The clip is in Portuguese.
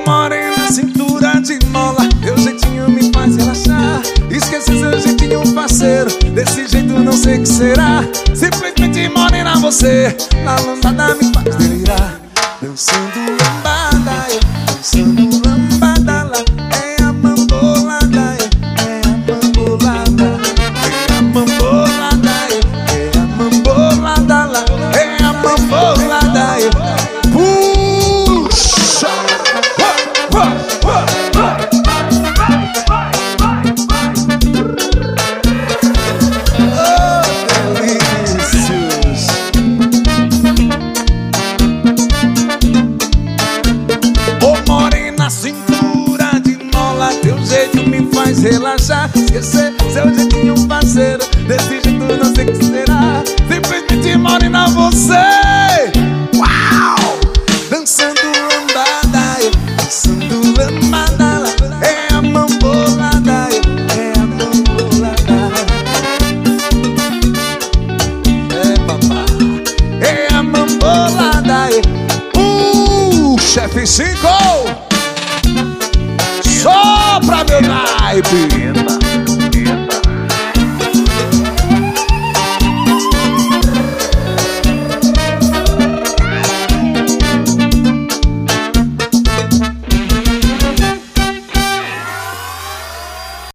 morena, cintura de mola, teu jeitinho me faz relaxar. Esqueci seu jeitinho, parceiro, desse jeito não sei o que será. Simplesmente morena você, na lambada me faz delirar. Dançando lambada, dançando lambada lá. É a bambolada, é a bambolada. É a bambolada, é a bambolada lá. É a bambolada, puxa! Oh, delícias! Ô morena, cintura de mola, teu jeito me faz relaxar. Esquecer seu jeitinho, parceiro, desse jeito não sei o que será. Simplesmente morena você, uau! Dançando lambada, dançando lambada lá. É a bambolada, é a bambolada. É papá, é a bambolada. Chefe 5.